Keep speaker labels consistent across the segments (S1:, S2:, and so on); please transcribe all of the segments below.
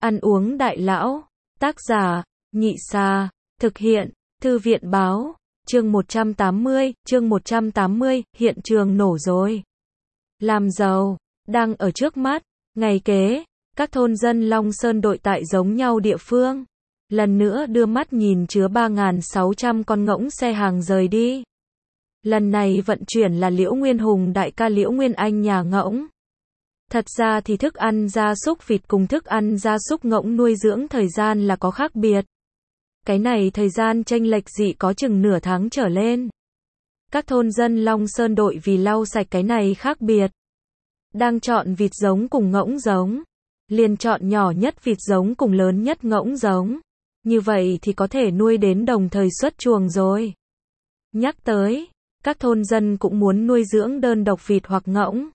S1: Ăn uống đại lão. Tác giả, Nhị Xa. Thực hiện, Thư viện báo. Chương 180, hiện trường nổ rồi. Làm giàu, đang ở trước mắt. Ngày kế, các thôn dân Long Sơn đội tại giống nhau địa phương. Lần nữa đưa mắt nhìn chứa 3.600 con ngỗng xe hàng rời đi. Lần này vận chuyển là Liễu Nguyên Hùng đại ca Liễu Nguyên Anh nhà ngỗng. Thật ra thì thức ăn gia súc vịt cùng thức ăn gia súc ngỗng nuôi dưỡng thời gian là có khác biệt. Cái này thời gian chênh lệch dị có chừng nửa tháng trở lên. Các thôn dân Long Sơn đội vì lau sạch cái này khác biệt. Đang chọn vịt giống cùng ngỗng giống. Liền chọn nhỏ nhất vịt giống cùng lớn nhất ngỗng giống. Như vậy thì có thể nuôi đến đồng thời xuất chuồng rồi. Nhắc tới, các thôn dân cũng muốn nuôi dưỡng đơn độc vịt hoặc ngỗng.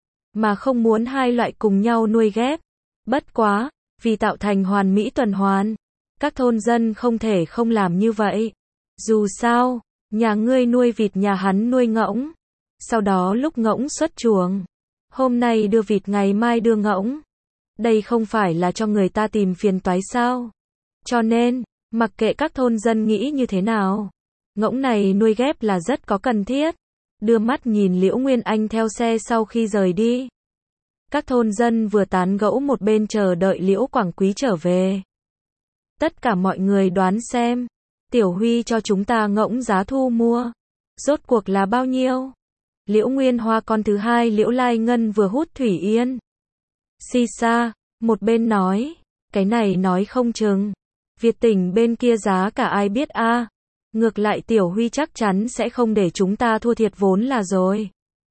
S1: Mà không muốn hai loại cùng nhau nuôi ghép. Bất quá, vì tạo thành hoàn mỹ tuần hoàn. Các thôn dân không thể không làm như vậy. Dù sao, nhà ngươi nuôi vịt nhà hắn nuôi ngỗng. Sau đó lúc ngỗng xuất chuồng. Hôm nay đưa vịt ngày mai đưa ngỗng. Đây không phải là cho người ta tìm phiền toái sao? Cho nên, mặc kệ các thôn dân nghĩ như thế nào. Ngỗng này nuôi ghép là rất có cần thiết. Đưa mắt nhìn Liễu Nguyên Anh theo xe sau khi rời đi. Các thôn dân vừa tán gẫu một bên chờ đợi Liễu Quảng Quý trở về. Tất cả mọi người đoán xem. Tiểu Huy cho chúng ta ngỗng giá thu mua. Rốt cuộc là bao nhiêu? Liễu Nguyên Hoa con thứ hai Liễu Lai Ngân vừa hút thủy yên. Si xa, một bên nói. Cái này nói không chừng. Việt tỉnh bên kia giá cả ai biết a. Ngược lại Tiểu Huy chắc chắn sẽ không để chúng ta thua thiệt vốn là rồi.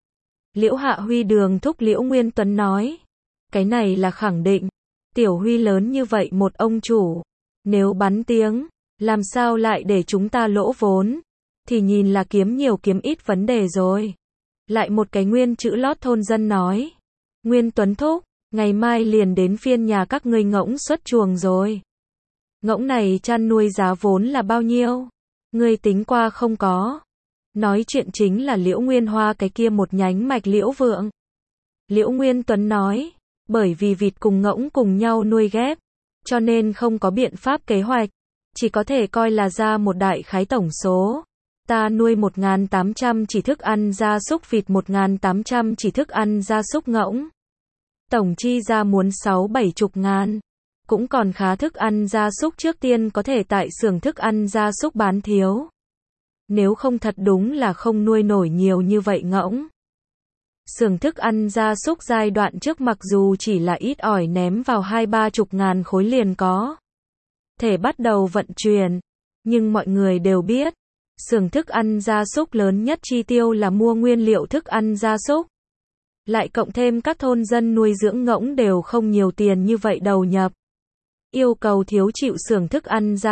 S1: Liễu Hạ Huy đường thúc Liễu Nguyên Tuấn nói. Cái này là khẳng định. Tiểu Huy lớn như vậy một ông chủ. Nếu bắn tiếng, làm sao lại để chúng ta lỗ vốn. Thì nhìn là kiếm nhiều kiếm ít vấn đề rồi. Lại một cái nguyên chữ lót thôn dân nói. Nguyên Tuấn thúc, ngày mai liền đến phiên nhà các ngươi ngỗng xuất chuồng rồi. Ngỗng này chăn nuôi giá vốn là bao nhiêu? Ngươi tính qua không có? Nói chuyện chính là Liễu Nguyên Hoa cái kia một nhánh mạch Liễu Vượng. Liễu Nguyên Tuấn nói, bởi vì vịt cùng ngỗng cùng nhau nuôi ghép, cho nên không có biện pháp kế hoạch, chỉ có thể coi là ra một đại khái tổng số. Ta nuôi 1.800 chỉ thức ăn gia súc vịt 1.800 chỉ thức ăn gia súc ngỗng. Tổng chi ra muốn 6-70 ngàn. Cũng còn khá thức ăn gia súc trước tiên có thể tại xưởng thức ăn gia súc bán thiếu. Nếu không thật đúng là không nuôi nổi nhiều như vậy ngỗng. Xưởng thức ăn gia súc giai đoạn trước mặc dù chỉ là ít ỏi ném vào 2-30 ngàn khối liền có thể bắt đầu vận chuyển. Nhưng mọi người đều biết, xưởng thức ăn gia súc lớn nhất chi tiêu là mua nguyên liệu thức ăn gia súc. Lại cộng thêm các thôn dân nuôi dưỡng ngỗng đều không nhiều tiền như vậy đầu nhập. Yêu cầu thiếu chịu xưởng thức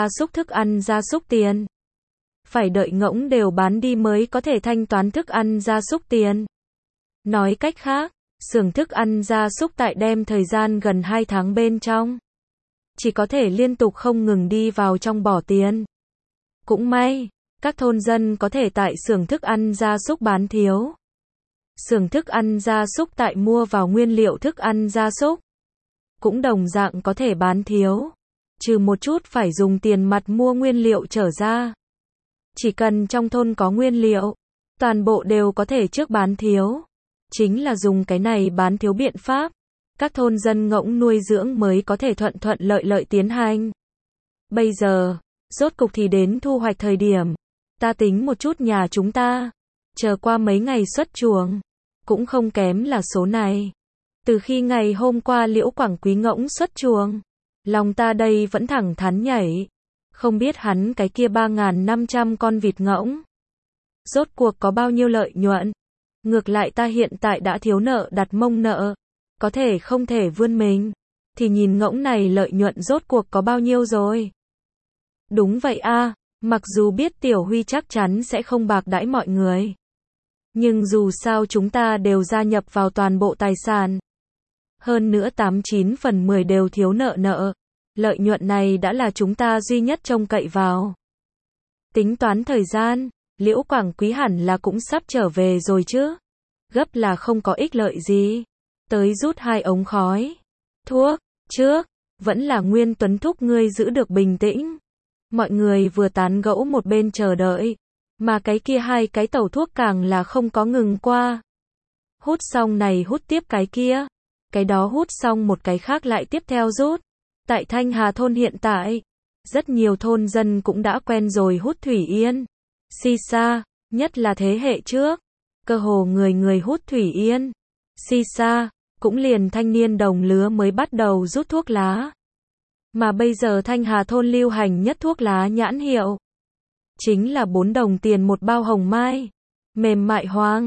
S1: ăn gia súc tiền. Phải đợi ngỗng đều bán đi mới có thể thanh toán thức ăn gia súc tiền. Nói cách khác, xưởng thức ăn gia súc tại đem thời gian gần 2 tháng bên trong. Chỉ có thể liên tục không ngừng đi vào trong bỏ tiền. Cũng may, các thôn dân có thể tại xưởng thức ăn gia súc bán thiếu. Xưởng thức ăn gia súc tại mua vào nguyên liệu thức ăn gia súc. Cũng đồng dạng có thể bán thiếu. Trừ một chút phải dùng tiền mặt mua nguyên liệu trở ra. Chỉ cần trong thôn có nguyên liệu, toàn bộ đều có thể trước bán thiếu. Chính là dùng cái này bán thiếu biện pháp. Các thôn dân ngỗng nuôi dưỡng mới có thể thuận lợi tiến hành. Bây giờ, rốt cục thì đến thu hoạch thời điểm. Ta tính một chút nhà chúng ta. Chờ qua mấy ngày xuất chuồng. Cũng không kém là số này. Từ khi ngày hôm qua Liễu Quảng Quý ngỗng xuất chuồng. Lòng ta đây vẫn thẳng thắn nhảy. Không biết hắn cái kia 3.500 con vịt ngỗng. Rốt cuộc có bao nhiêu lợi nhuận. Ngược lại ta hiện tại đã thiếu nợ đặt mông nợ. Có thể không thể vươn mình. Thì nhìn ngỗng này lợi nhuận rốt cuộc có bao nhiêu rồi. Đúng vậy a, mặc dù biết Tiểu Huy chắc chắn sẽ không bạc đãi mọi người. Nhưng dù sao chúng ta đều gia nhập vào toàn bộ tài sản. Hơn nữa 89 phần 10 đều thiếu nợ. Lợi nhuận này đã là chúng ta duy nhất trông cậy vào. Tính toán thời gian, Liễu Quảng Quý hẳn là cũng sắp trở về rồi chứ. Gấp là không có ích lợi gì. Tới rút 2 ống khói. Thuốc, trước, Vẫn là Nguyên Tuấn thúc ngươi giữ được bình tĩnh. Mọi người vừa tán gẫu một bên chờ đợi, mà cái kia hai cái tẩu thuốc càng là không có ngừng qua. Hút xong này hút tiếp cái kia, cái đó hút xong một cái khác lại tiếp theo rút. Tại Thanh Hà thôn hiện tại, rất nhiều thôn dân cũng đã quen rồi hút thủy yên, shisha, nhất là thế hệ trước, cơ hồ người người hút thủy yên, shisha, cũng liền thanh niên đồng lứa mới bắt đầu rút thuốc lá. Mà bây giờ Thanh Hà thôn lưu hành nhất thuốc lá nhãn hiệu chính là 4 đồng tiền một bao hồng mai, mềm mại hoang,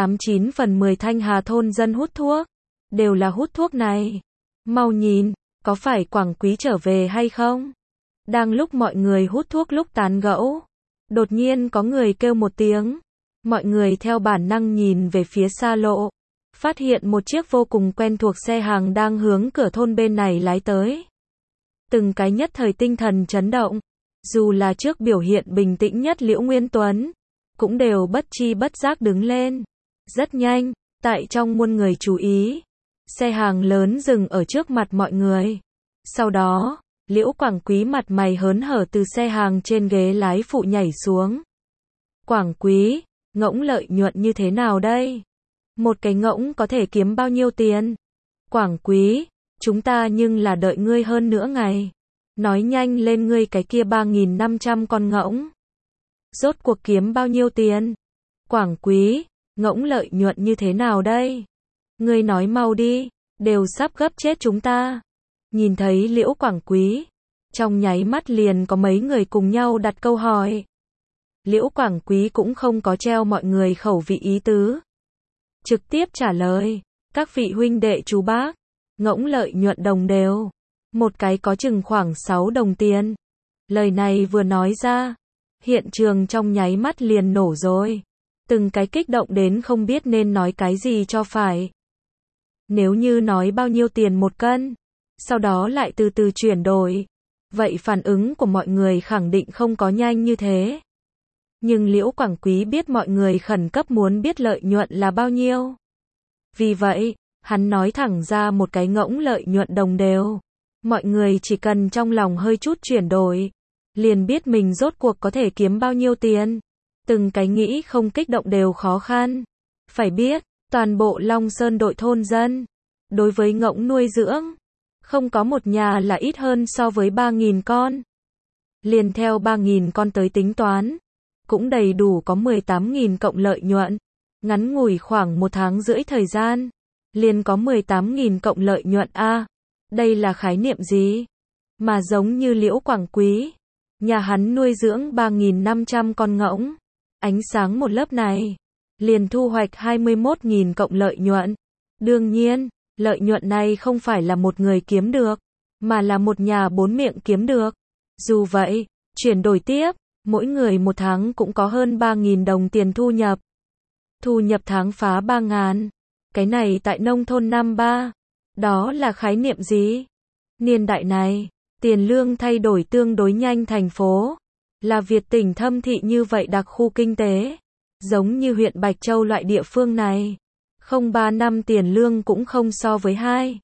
S1: 89/10 Thanh Hà thôn dân hút thuốc, đều là hút thuốc này. Mau nhìn, có phải Quảng Quý trở về hay không? Đang lúc mọi người hút thuốc lúc tán gẫu, đột nhiên có người kêu một tiếng. Mọi người theo bản năng nhìn về phía xa lộ, phát hiện một chiếc vô cùng quen thuộc xe hàng đang hướng cửa thôn bên này lái tới. Từng cái nhất thời tinh thần chấn động, dù là trước biểu hiện bình tĩnh nhất Liễu Nguyên Tuấn, cũng đều bất chi bất giác đứng lên. Rất nhanh, tại trong muôn người chú ý, xe hàng lớn dừng ở trước mặt mọi người. Sau đó, Liễu Quảng Quý mặt mày hớn hở từ xe hàng trên ghế lái phụ nhảy xuống. Quảng Quý, ngỗng lợi nhuận như thế nào đây? Một cái ngỗng có thể kiếm bao nhiêu tiền? Quảng Quý, chúng ta nhưng là đợi ngươi hơn nửa ngày. Nói nhanh lên ngươi cái kia 3.500 con ngỗng. Rốt cuộc kiếm bao nhiêu tiền? Quảng Quý, ngỗng lợi nhuận như thế nào đây? Ngươi nói mau đi, đều sắp gấp chết chúng ta. Nhìn thấy Liễu Quảng Quý, trong nháy mắt liền có mấy người cùng nhau đặt câu hỏi. Liễu Quảng Quý cũng không có treo mọi người khẩu vị ý tứ. Trực tiếp trả lời, các vị huynh đệ chú bác, ngỗng lợi nhuận đồng đều. Một cái có chừng khoảng 6 đồng tiền. Lời này vừa nói ra, hiện trường trong nháy mắt liền nổ rồi. Từng cái kích động đến không biết nên nói cái gì cho phải. Nếu như nói bao nhiêu tiền một cân, sau đó lại từ từ chuyển đổi, vậy phản ứng của mọi người khẳng định không có nhanh như thế. Nhưng Liễu Quảng Quý biết mọi người khẩn cấp muốn biết lợi nhuận là bao nhiêu. Vì vậy, hắn nói thẳng ra một cái ngỗng lợi nhuận đồng đều. Mọi người chỉ cần trong lòng hơi chút chuyển đổi, liền biết mình rốt cuộc có thể kiếm bao nhiêu tiền. Từng cái nghĩ không kích động đều khó khăn. Phải biết, toàn bộ Long Sơn đội thôn dân, đối với ngỗng nuôi dưỡng, không có một nhà là ít hơn so với 3.000 con. Liền theo 3.000 con tới tính toán, cũng đầy đủ có 18.000 cộng lợi nhuận. Ngắn ngủi khoảng 1 tháng rưỡi thời gian, liền có 18.000 cộng lợi nhuận a. Đây là khái niệm gì? Mà giống như Liễu Quảng Quý, nhà hắn nuôi dưỡng 3.500 con ngỗng, ánh sáng một lớp này, liền thu hoạch 21.000 cộng lợi nhuận. Đương nhiên, lợi nhuận này không phải là một người kiếm được, mà là một nhà 4 miệng kiếm được. Dù vậy, chuyển đổi tiếp, mỗi người một tháng cũng có hơn 3.000 đồng tiền thu nhập. Thu nhập tháng phá 3.000. Cái này tại nông thôn năm ba, đó là khái niệm gì? Niên đại này, tiền lương thay đổi tương đối nhanh thành phố, là Việt tỉnh thâm thị như vậy đặc khu kinh tế, giống như huyện Bạch Châu loại địa phương này, không 3 năm tiền lương cũng không so với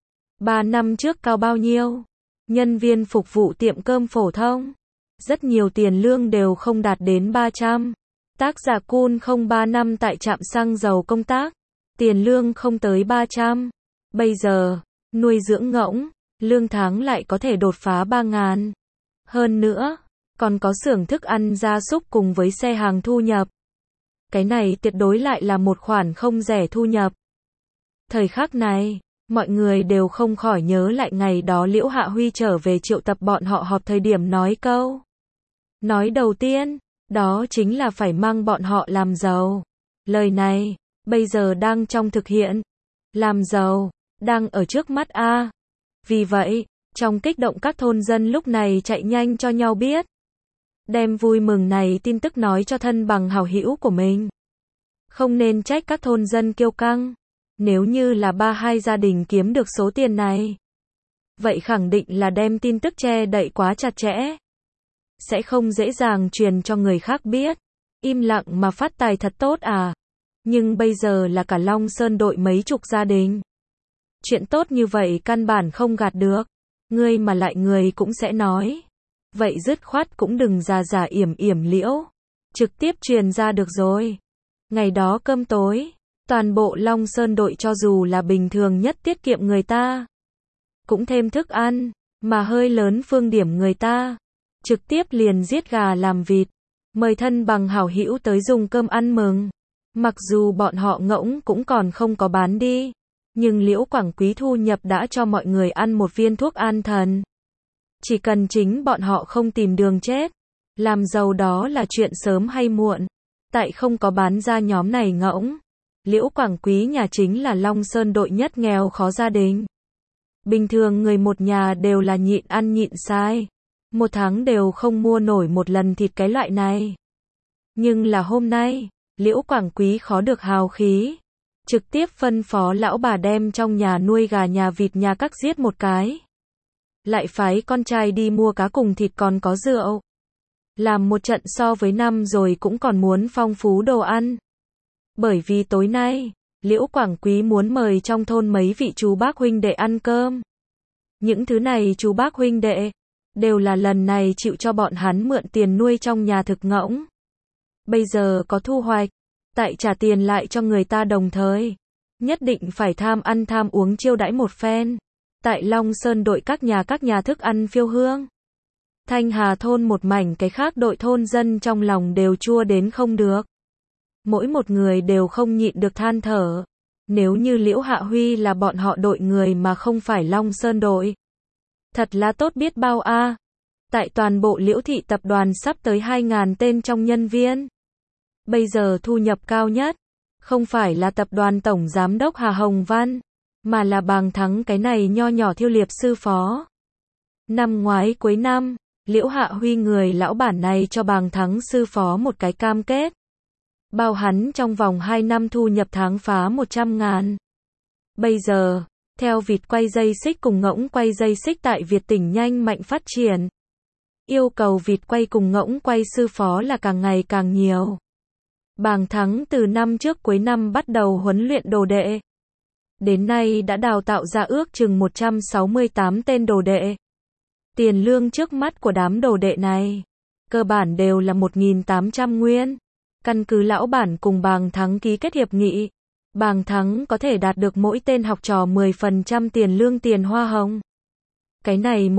S1: 3 năm trước cao bao nhiêu. Nhân viên phục vụ tiệm cơm phổ thông, rất nhiều tiền lương đều không đạt đến 300. Tác giả Kun không 3 năm tại trạm xăng dầu công tác, tiền lương không tới 300. Bây giờ, nuôi dưỡng ngỗng, lương tháng lại có thể đột phá 3.000. Hơn nữa, còn có xưởng thức ăn gia súc cùng với xe hàng thu nhập. Cái này tuyệt đối lại là một khoản không rẻ thu nhập. Thời khắc này, mọi người đều không khỏi nhớ lại ngày đó Liễu Hạ Huy trở về triệu tập bọn họ họp thời điểm nói câu. Nói đầu tiên, đó chính là phải mang bọn họ làm giàu. Lời này, bây giờ đang trong thực hiện. Làm giàu, đang ở trước mắt a. Vì vậy, trong kích động các thôn dân lúc này chạy nhanh cho nhau biết. Đem vui mừng này tin tức nói cho thân bằng hảo hữu của mình. Không nên trách các thôn dân kiêu căng. Nếu như là 32 gia đình kiếm được số tiền này, vậy khẳng định là đem tin tức che đậy quá chặt chẽ. Sẽ không dễ dàng truyền cho người khác biết. Im lặng mà phát tài thật tốt à. Nhưng bây giờ là cả Long Sơn đội mấy chục gia đình. Chuyện tốt như vậy căn bản không gạt được. Ngươi mà lại người cũng sẽ nói. Vậy dứt khoát cũng đừng già già yểm yểm liễu. Trực tiếp truyền ra được rồi. Ngày đó cơm tối, toàn bộ Long Sơn đội cho dù là bình thường nhất tiết kiệm người ta. Cũng thêm thức ăn, mà hơi lớn phương điểm người ta. Trực tiếp liền giết gà làm vịt. Mời thân bằng hảo hữu tới dùng cơm ăn mừng. Mặc dù bọn họ ngỗng cũng còn không có bán đi. Nhưng Liễu Quảng Quý thu nhập đã cho mọi người ăn một viên thuốc an thần. Chỉ cần chính bọn họ không tìm đường chết. Làm giàu đó là chuyện sớm hay muộn. Tại không có bán ra nhóm này ngỗng. Liễu Quảng Quý nhà chính là Long Sơn đội nhất nghèo khó gia đình. Bình thường người một nhà đều là nhịn ăn nhịn sai. Một tháng đều không mua nổi một lần thịt cái loại này. Nhưng là hôm nay, Liễu Quảng Quý khó được hào khí. Trực tiếp phân phó lão bà đem trong nhà nuôi gà nhà vịt nhà các giết một cái. Lại phái con trai đi mua cá cùng thịt còn có rượu. Làm một trận so với năm rồi cũng còn muốn phong phú đồ ăn. Bởi vì tối nay, Liễu Quảng Quý muốn mời trong thôn mấy vị chú bác huynh đệ ăn cơm. Những thứ này chú bác huynh đệ, đều là lần này chịu cho bọn hắn mượn tiền nuôi trong nhà thực ngỗng. Bây giờ có thu hoạch, tại trả tiền lại cho người ta đồng thời. Nhất định phải tham ăn tham uống chiêu đãi một phen. Tại Long Sơn đội các nhà thức ăn phiêu hương. Thanh Hà thôn một mảnh cái khác đội thôn dân trong lòng đều chua đến không được. Mỗi một người đều không nhịn được than thở. Nếu như Liễu Hạ Huy là bọn họ đội người mà không phải Long Sơn đội. Thật là tốt biết bao a. Tại toàn bộ Liễu thị tập đoàn sắp tới 2.000 tên trong nhân viên. Bây giờ thu nhập cao nhất, không phải là tập đoàn tổng giám đốc Hà Hồng Văn, mà là Bàng Thắng cái này nho nhỏ thiêu liệp sư phó. Năm ngoái cuối năm, Liễu Hạ Huy người lão bản này cho Bàng Thắng sư phó một cái cam kết. Bao hắn trong vòng 2 năm thu nhập tháng phá 100.000. Bây giờ, theo vịt quay dây xích cùng ngỗng quay dây xích tại Việt tỉnh nhanh mạnh phát triển. Yêu cầu vịt quay cùng ngỗng quay sư phó là càng ngày càng nhiều. Bàng Thắng từ năm trước cuối năm bắt đầu huấn luyện đồ đệ. Đến nay đã đào tạo ra ước chừng 168 tên đồ đệ. Tiền lương trước mắt của đám đồ đệ này, cơ bản đều là 1.800 nguyên. Căn cứ lão bản cùng Bàng Thắng ký kết hiệp nghị, Bàng Thắng có thể đạt được mỗi tên học trò 10% tiền lương tiền hoa hồng. Cái này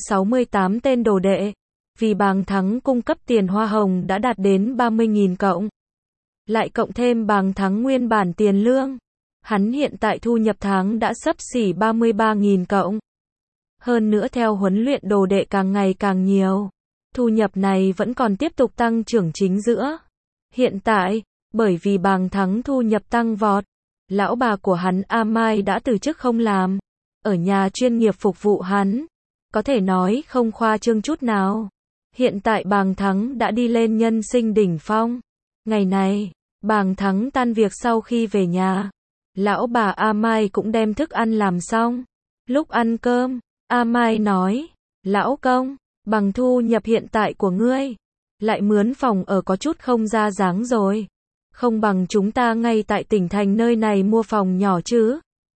S1: 168 tên đồ đệ, vì Bàng Thắng cung cấp tiền hoa hồng đã đạt đến 30.000 cộng. Lại cộng thêm Bàng Thắng nguyên bản tiền lương, hắn hiện tại thu nhập tháng đã xấp xỉ 33.000 cộng. Hơn nữa theo huấn luyện đồ đệ càng ngày càng nhiều, thu nhập này vẫn còn tiếp tục tăng trưởng chính giữa. Hiện tại, bởi vì Bàng Thắng thu nhập tăng vọt, lão bà của hắn A Mai đã từ chức không làm, ở nhà chuyên nghiệp phục vụ hắn. Có thể nói không khoa trương chút nào. Hiện tại Bàng Thắng đã đi lên nhân sinh đỉnh phong. Ngày này, Bàng Thắng tan việc sau khi về nhà, lão bà A Mai cũng đem thức ăn làm xong. Lúc ăn cơm, A Mai nói, lão công, bằng thu nhập hiện tại của ngươi, lại mướn phòng ở có chút không ra dáng rồi. Không bằng chúng ta ngay tại tỉnh thành nơi này mua phòng nhỏ chứ.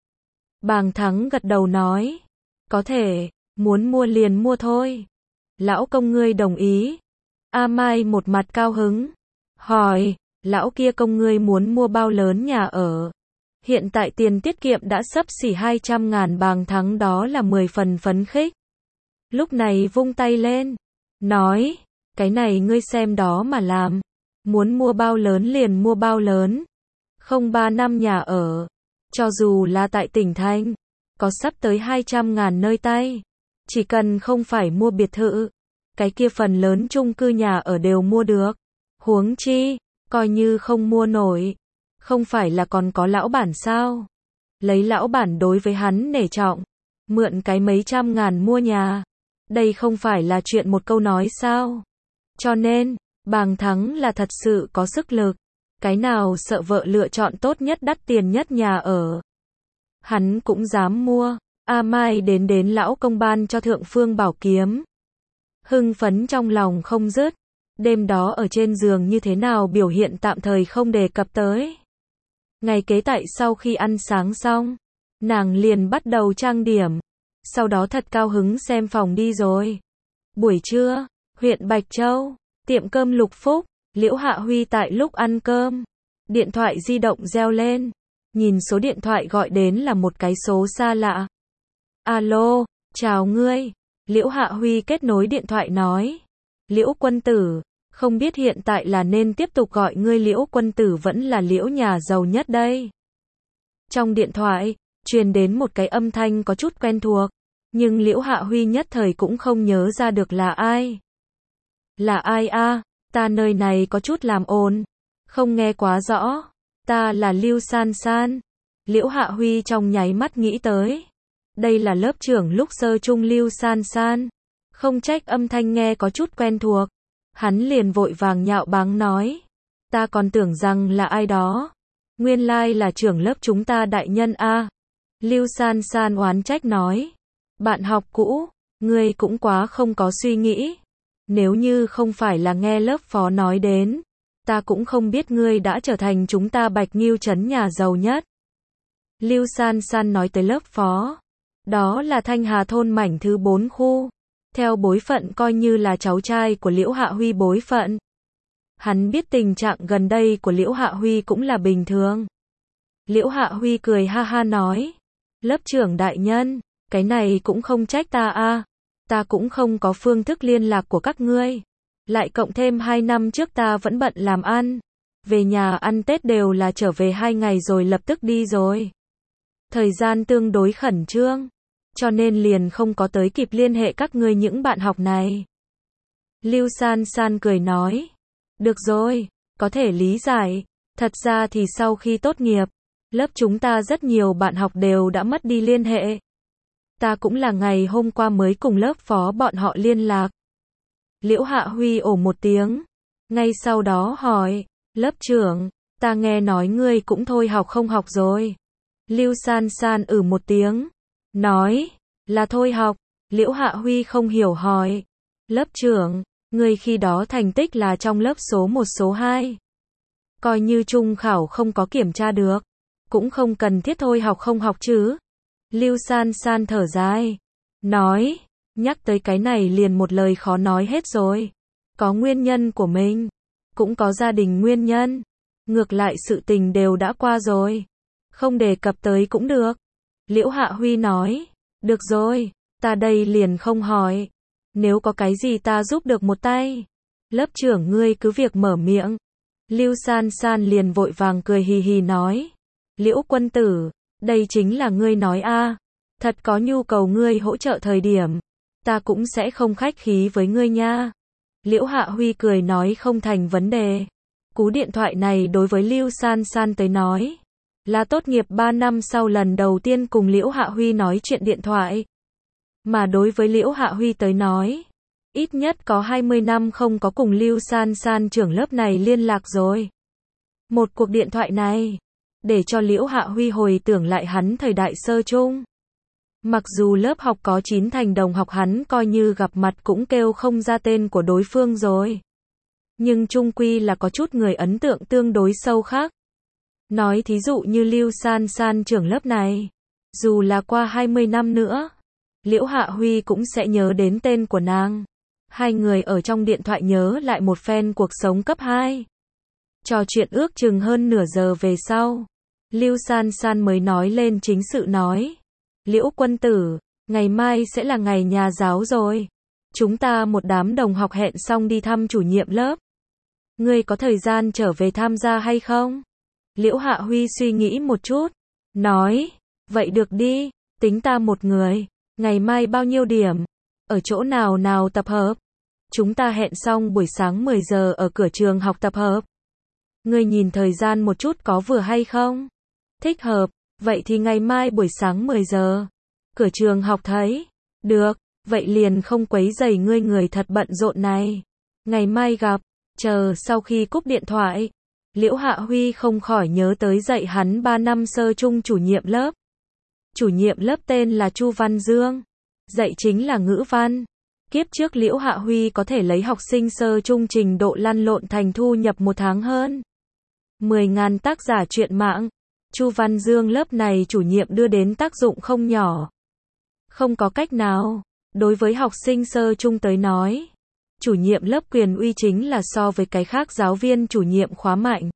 S1: Bàng Thắng gật đầu nói, có thể, muốn mua liền mua thôi. Lão công ngươi đồng ý. A Mai một mặt cao hứng, hỏi, lão kia công ngươi muốn mua bao lớn nhà ở? Hiện tại tiền tiết kiệm đã xấp xỉ 200.000. Bàng Thắng đó là 10 phần phấn khích. Lúc này vung tay lên, nói, cái này ngươi xem đó mà làm. Muốn mua bao lớn liền mua bao lớn. Không 3 năm nhà ở. Cho dù là tại tỉnh thành, có sắp tới 200.000 nơi tay. Chỉ cần không phải mua biệt thự, cái kia phần lớn chung cư nhà ở đều mua được. Huống chi, coi như không mua nổi, không phải là còn có lão bản sao? Lấy lão bản đối với hắn nể trọng, mượn cái mấy trăm ngàn mua nhà. Đây không phải là chuyện một câu nói sao? Cho nên, Bàng Thắng là thật sự có sức lực. Cái nào sợ vợ lựa chọn tốt nhất đắt tiền nhất nhà ở, hắn cũng dám mua. A Mai đến lão công ban cho thượng phương bảo kiếm. Hưng phấn trong lòng không dứt. Đêm đó ở trên giường như thế nào biểu hiện tạm thời không đề cập tới. Ngày kế tại sau khi ăn sáng xong, nàng liền bắt đầu trang điểm. sau đó thật cao hứng xem phòng đi rồi. Buổi trưa, huyện Bạch Châu, tiệm cơm Lục Phúc, Liễu Hạ Huy tại lúc ăn cơm. Điện thoại di động reo lên. Nhìn số điện thoại gọi đến là một cái số xa lạ. Alo, chào ngươi. Liễu Hạ Huy kết nối điện thoại nói. Liễu quân tử, không biết hiện tại là nên tiếp tục gọi ngươi Liễu quân tử vẫn là Liễu nhà giàu nhất đây. Trong điện thoại, truyền đến một cái âm thanh có chút quen thuộc, nhưng Liễu Hạ Huy nhất thời cũng không nhớ ra được là ai. Là ai a? Ta nơi này có chút làm ồn, không nghe quá rõ. Ta là Lưu San San. Liễu Hạ Huy trong nháy mắt nghĩ tới. Đây là lớp trưởng lúc sơ trung Lưu San San. Không trách âm thanh nghe có chút quen thuộc. Hắn liền vội vàng nhạo báng nói. Ta còn tưởng rằng là ai đó. Nguyên lai là trưởng lớp chúng ta đại nhân a. Lưu San San oán trách nói. Bạn học cũ, ngươi cũng quá không có suy nghĩ. Nếu như không phải là nghe lớp phó nói đến, ta cũng không biết ngươi đã trở thành chúng ta Bạch Nghiêu trấn nhà giàu nhất. Lưu San San nói tới lớp phó. Đó là Thanh Hà thôn mảnh thứ 4 khu. Theo bối phận coi như là cháu trai của Liễu Hạ Huy bối phận. Hắn biết tình trạng gần đây của Liễu Hạ Huy cũng là bình thường. Liễu Hạ Huy cười ha ha nói. Lớp trưởng đại nhân, cái này cũng không trách ta a. Ta cũng không có phương thức liên lạc của các ngươi. Lại cộng thêm 2 năm trước ta vẫn bận làm ăn. Về nhà ăn Tết đều là trở về 2 ngày rồi lập tức đi rồi. Thời gian tương đối khẩn trương, cho nên liền không có tới kịp liên hệ các ngươi những bạn học này. Lưu San San cười nói. Được rồi, có thể lý giải. Thật ra thì sau khi tốt nghiệp, lớp chúng ta rất nhiều bạn học đều đã mất đi liên hệ. Ta cũng là ngày hôm qua mới cùng lớp phó bọn họ liên lạc. Liễu Hạ Huy ồ một tiếng. Ngay sau đó hỏi. Lớp trưởng, ta nghe nói ngươi cũng thôi học không học rồi. Lưu San San một tiếng. Nói. Là thôi học. Liễu Hạ Huy không hiểu hỏi. Lớp trưởng, ngươi khi đó thành tích là trong lớp số 1 số 2. Coi như trung khảo không có kiểm tra được. Cũng không cần thiết thôi học không học chứ. Lưu San San thở dài. Nói. Nhắc tới cái này liền một lời khó nói hết rồi. Có nguyên nhân của mình. Cũng có gia đình nguyên nhân. Ngược lại sự tình đều đã qua rồi. Không đề cập tới cũng được. Liễu Hạ Huy nói. Được rồi, ta đây liền không hỏi. Nếu có cái gì ta giúp được một tay. Lớp trưởng ngươi cứ việc mở miệng. Lưu San San liền vội vàng cười hì hì nói. Liễu quân tử, đây chính là ngươi nói a. Thật có nhu cầu ngươi hỗ trợ thời điểm. Ta cũng sẽ không khách khí với ngươi nha. Liễu Hạ Huy cười nói không thành vấn đề. Cú điện thoại này đối với Lưu San San tới nói. Là tốt nghiệp 3 năm sau lần đầu tiên cùng Liễu Hạ Huy nói chuyện điện thoại. Mà đối với Liễu Hạ Huy tới nói. Ít nhất có 20 năm không có cùng Lưu San San trưởng lớp này liên lạc rồi. Một cuộc điện thoại này. Để cho Liễu Hạ Huy hồi tưởng lại hắn thời đại sơ trung. Mặc dù lớp học có 9 thành đồng học hắn coi như gặp mặt cũng kêu không ra tên của đối phương rồi. Nhưng chung quy là có chút người ấn tượng tương đối sâu khác. Nói thí dụ như Lưu San San trưởng lớp này. Dù là qua 20 năm nữa, Liễu Hạ Huy cũng sẽ nhớ đến tên của nàng. Hai người ở trong điện thoại nhớ lại một phen cuộc sống cấp 2. Trò chuyện ước chừng hơn nửa giờ về sau. Lưu San San mới nói lên chính sự nói. Liễu quân tử, ngày mai sẽ là ngày nhà giáo rồi. Chúng ta một đám đồng học hẹn xong đi thăm chủ nhiệm lớp. Ngươi có thời gian trở về tham gia hay không? Liễu Hạ Huy suy nghĩ một chút. Nói, vậy được đi, tính ta một người. Ngày mai bao nhiêu điểm? Ở chỗ nào nào tập hợp? Chúng ta hẹn xong buổi sáng 10 giờ ở cửa trường học tập hợp. Ngươi nhìn thời gian một chút có vừa hay không? Thích hợp, vậy thì ngày mai buổi sáng 10 giờ. Cửa trường học thấy. Được, vậy liền không quấy rầy ngươi người thật bận rộn này. Ngày mai gặp, chờ sau khi cúp điện thoại. Liễu Hạ Huy không khỏi nhớ tới dạy hắn 3 năm sơ trung chủ nhiệm lớp. Chủ nhiệm lớp tên là Chu Văn Dương. Dạy chính là ngữ văn. Kiếp trước Liễu Hạ Huy có thể lấy học sinh sơ trung trình độ lăn lộn thành thu nhập một tháng hơn 10.000 tác giả truyện mạng. Chu Văn Dương lớp này chủ nhiệm đưa đến tác dụng không nhỏ. Không có cách nào. Đối với học sinh sơ trung tới nói, chủ nhiệm lớp quyền uy chính là so với cái khác giáo viên chủ nhiệm khóa mạnh.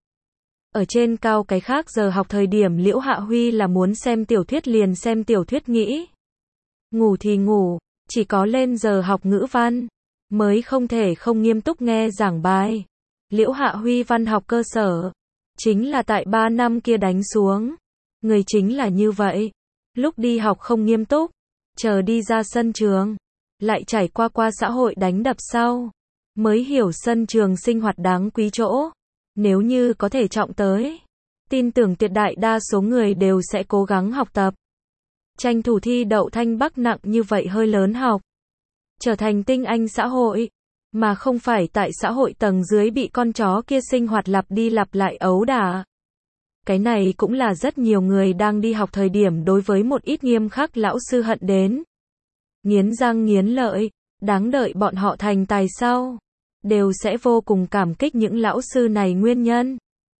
S1: Ở trên cao cái khác giờ học thời điểm Liễu Hạ Huy là muốn xem tiểu thuyết liền xem tiểu thuyết nghĩ. Ngủ thì ngủ, chỉ có lên giờ học ngữ văn, mới không thể không nghiêm túc nghe giảng bài. Liễu Hạ Huy văn học cơ sở, chính là tại 3 năm kia đánh xuống. Người chính là như vậy. Lúc đi học không nghiêm túc, chờ đi ra sân trường, lại trải qua xã hội đánh đập sau, mới hiểu sân trường sinh hoạt đáng quý chỗ. Nếu như có thể trọng tới, tin tưởng tuyệt đại đa số người đều sẽ cố gắng học tập. Tranh thủ thi đậu Thanh Bắc nặng như vậy hơi lớn học. Trở thành tinh anh xã hội, mà không phải tại xã hội tầng dưới bị con chó kia sinh hoạt lặp đi lặp lại ấu đả. Cái này cũng là rất nhiều người đang đi học thời điểm đối với một ít nghiêm khắc lão sư hận đến. Nghiến răng nghiến lợi, đáng đợi bọn họ thành tài sau. Đều sẽ vô cùng cảm kích những lão sư này nguyên nhân.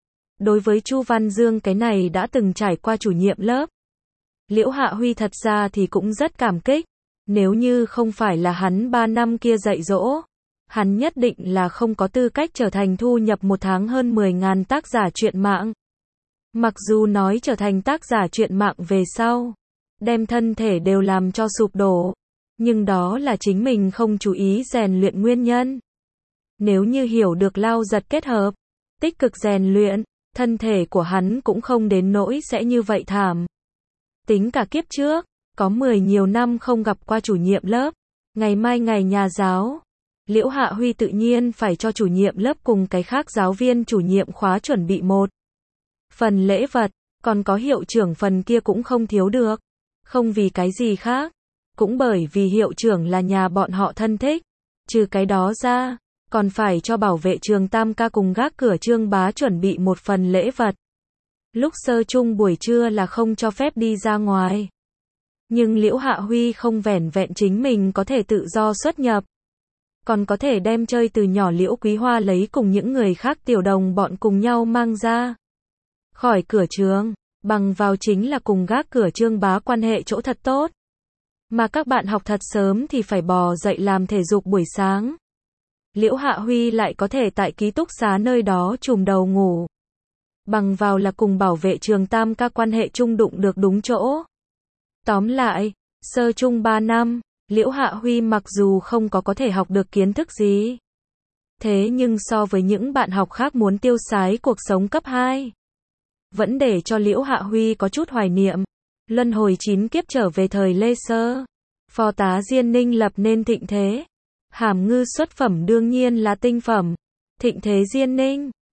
S1: Đối với Chu Văn Dương cái này đã từng trải qua chủ nhiệm lớp. Liễu Hạ Huy thật ra thì cũng rất cảm kích. Nếu như không phải là hắn 3 năm kia dạy dỗ, hắn nhất định là không có tư cách trở thành thu nhập một tháng hơn 10.000 tác giả truyện mạng. Mặc dù nói trở thành tác giả truyện mạng về sau, đem thân thể đều làm cho sụp đổ, nhưng đó là chính mình không chú ý rèn luyện nguyên nhân. Nếu như hiểu được lao giật kết hợp, tích cực rèn luyện, thân thể của hắn cũng không đến nỗi sẽ như vậy thảm. Tính cả kiếp trước, có 10 nhiều năm không gặp qua chủ nhiệm lớp, ngày mai ngày nhà giáo, Liễu Hạ Huy tự nhiên phải cho chủ nhiệm lớp cùng cái khác giáo viên chủ nhiệm khóa chuẩn bị một phần lễ vật, còn có hiệu trưởng phần kia cũng không thiếu được. Không vì cái gì khác, cũng bởi vì hiệu trưởng là nhà bọn họ thân thích. Trừ cái đó ra, còn phải cho bảo vệ trường Tam Ca cùng gác cửa Trương Bá chuẩn bị một phần lễ vật. Lúc sơ chung buổi trưa là không cho phép đi ra ngoài. Nhưng Liễu Hạ Huy không vẻn vẹn chính mình có thể tự do xuất nhập, còn có thể đem chơi từ nhỏ Liễu Quý Hoa lấy cùng những người khác tiểu đồng bọn cùng nhau mang ra khỏi cửa trường, bằng vào chính là cùng gác cửa Trương Bá quan hệ chỗ thật tốt. Mà các bạn học thật sớm thì phải bò dậy làm thể dục buổi sáng. Liễu Hạ Huy lại có thể tại ký túc xá nơi đó trùm đầu ngủ. Bằng vào là cùng bảo vệ trường Tam Ca quan hệ chung đụng được đúng chỗ. Tóm lại, sơ chung 3 năm, Liễu Hạ Huy mặc dù không có thể học được kiến thức gì. Thế nhưng so với những bạn học khác muốn tiêu sái cuộc sống cấp 2, vẫn để cho Liễu Hạ Huy có chút hoài niệm. Luân hồi 9 kiếp trở về thời Lê Sơ, phò tá Diên Ninh lập nên thịnh thế. Hàm Ngư xuất phẩm đương nhiên là tinh phẩm. Thịnh thế Diên Ninh,